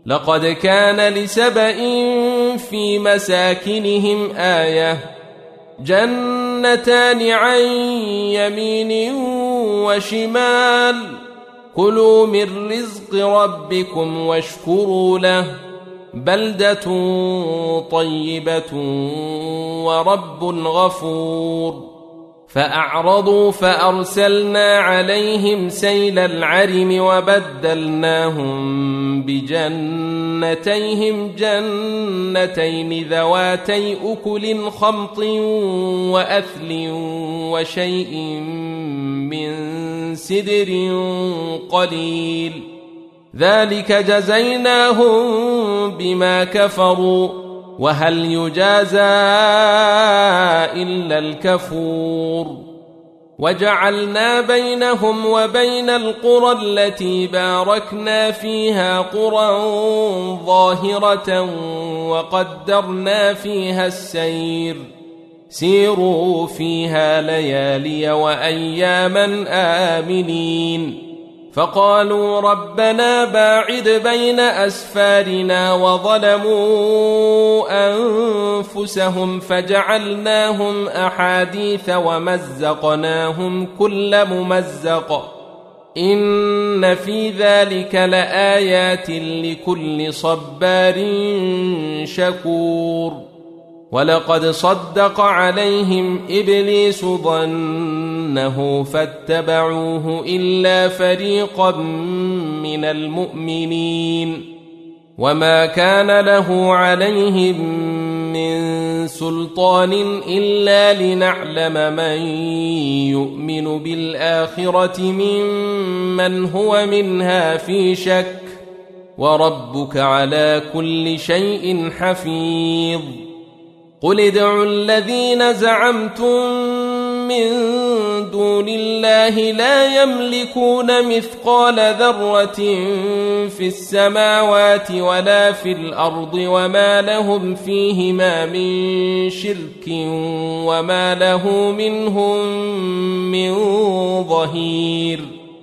لقد كان لسبإ في مساكنهم آية جنتان عن يمين وشمال كلوا من رزق ربكم واشكروا له بلدة طيبة ورب غفور فأعرضوا فأرسلنا عليهم سيل العرم وبدلناهم بجنتيهم جنتين ذواتي أكل خمط وأثل وشيء من سدر قليل ذلك جزيناهم بما كفروا وهل يجازى إلا الكفور وجعلنا بينهم وبين القرى التي باركنا فيها قرى ظاهرة وقدرنا فيها السير سيروا فيها ليالي وأياما آمنين فقالوا ربنا باعد بين أسفارنا وظلموا أنفسهم فجعلناهم أحاديث ومزقناهم كل ممزق إن في ذلك لآيات لكل صبار شكور ولقد صدق عليهم إبليس ظنه فاتبعوه إلا فريقا من المؤمنين وما كان له عليهم من سلطان إلا لنعلم من يؤمن بالآخرة ممن هو منها في شك وربك على كل شيء حفيظ قل ادعوا الذين زعمتم من دون الله لا يملكون مثقال ذرة في السماوات ولا في الأرض وما لهم فيهما من شرك وما له منهم من ظهير